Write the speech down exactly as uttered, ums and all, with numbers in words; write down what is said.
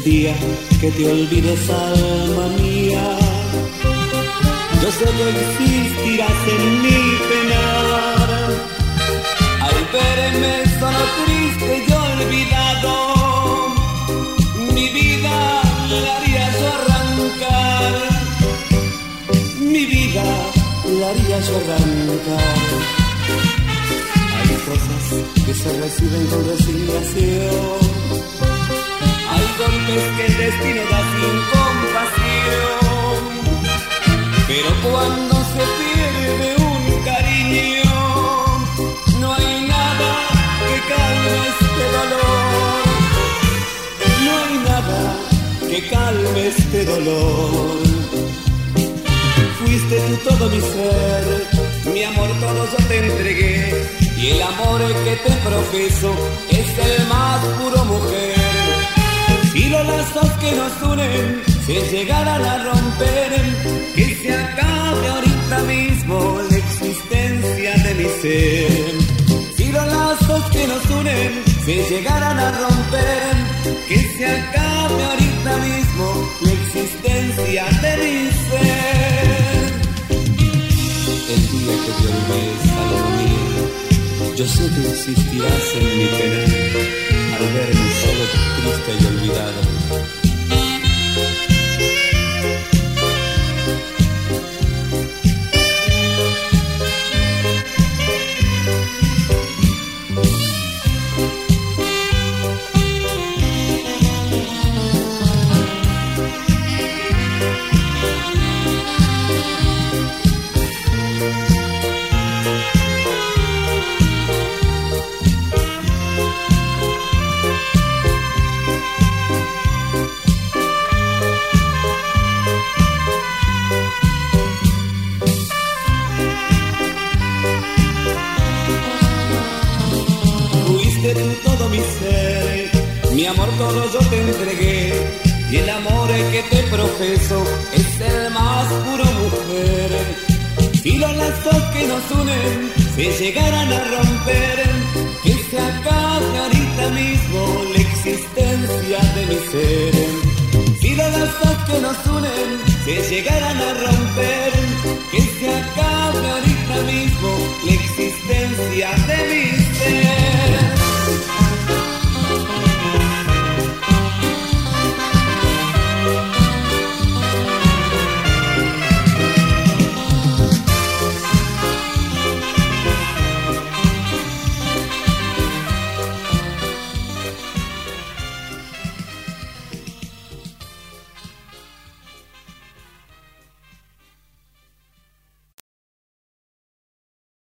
día que te olvides, alma mía, yo sé que existirás en mi penar. Al verme solo, triste y olvidado, mi vida la haría yo arrancar, mi vida la haría yo arrancar. Hay cosas que se reciben con resignación, hay golpes que el destino da sin compasión, pero cuando se pierde un cariño, no hay nada que calme este dolor, no hay nada que calme este dolor. Fuiste tú todo mi ser, mi amor todo yo te entregué, y el amor que te profeso es el más puro, mujer. Si los lazos que nos unen se llegaran a romper, que se acabe ahorita mismo la existencia de mi ser. Si los lazos que nos unen se llegaran a romper, que se acabe ahorita mismo la existencia de mi ser. El día que te olvides, alma mía, yo sé que existirás en mi pena, al verme solo, triste y olvidado. Mi amor todo yo te entregué, y el amor que te profeso es el más puro, mujer. Si los lazos que nos unen se llegaran a romper, que se acabe ahorita mismo la existencia de mi ser. Si los lazos que nos unen se llegaran a romper, que se acabe ahorita mismo la existencia de mi ser.